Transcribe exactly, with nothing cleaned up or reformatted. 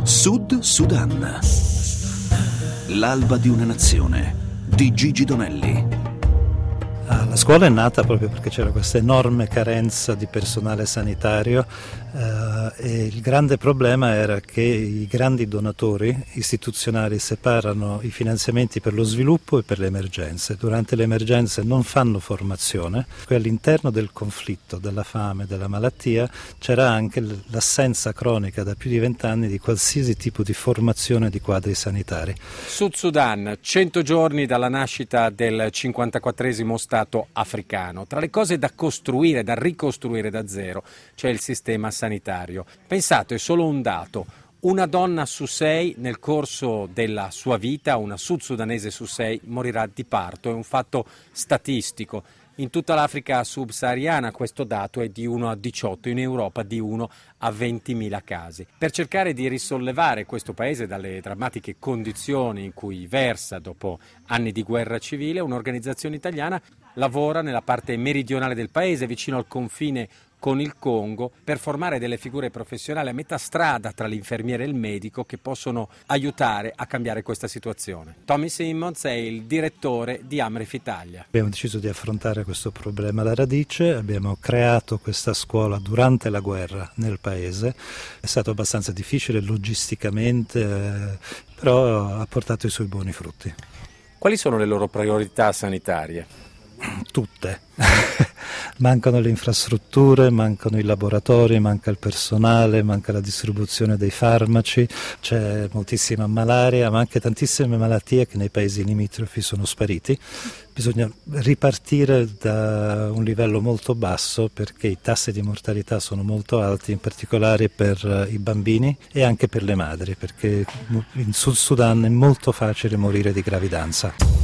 Sud Sudan. L'alba di una nazione di Gigi Donelli. Ah, la scuola è nata proprio perché c'era questa enorme carenza di personale sanitario eh, e il grande problema era che i grandi donatori istituzionali separano i finanziamenti per lo sviluppo e per le emergenze. Durante le emergenze non fanno formazione, poi all'interno del conflitto, della fame, della malattia c'era anche l'assenza cronica da più di vent'anni di qualsiasi tipo di formazione di quadri sanitari. Sud Sudan, cento giorni dalla nascita del cinquantaquattresimo Stato africano. Tra le cose da costruire, da ricostruire da zero, c'è il sistema sanitario. Pensate, è solo un dato. Una donna su sei nel corso della sua vita, una sud-sudanese su sei, morirà di parto. È un fatto statistico. In tutta l'Africa subsahariana questo dato è di uno a diciotto, in Europa di uno a ventimila casi. Per cercare di risollevare questo paese dalle drammatiche condizioni in cui versa dopo anni di guerra civile, un'organizzazione italiana lavora nella parte meridionale del paese, vicino al confine con il Congo, per formare delle figure professionali a metà strada tra l'infermiere e il medico che possono aiutare a cambiare questa situazione. Tommy Simmons è il direttore di Amref Italia. Abbiamo deciso di affrontare questo problema alla radice, abbiamo creato questa scuola durante la guerra nel paese, è stato abbastanza difficile logisticamente, eh, però ha portato i suoi buoni frutti. Quali sono le loro priorità sanitarie? Tutte. Mancano le infrastrutture, mancano i laboratori, manca il personale, manca la distribuzione dei farmaci, c'è moltissima malaria, ma anche tantissime malattie che nei paesi limitrofi sono spariti. Bisogna ripartire da un livello molto basso perché i tassi di mortalità sono molto alti, in particolare per i bambini e anche per le madri, perché in Sud Sudan è molto facile morire di gravidanza.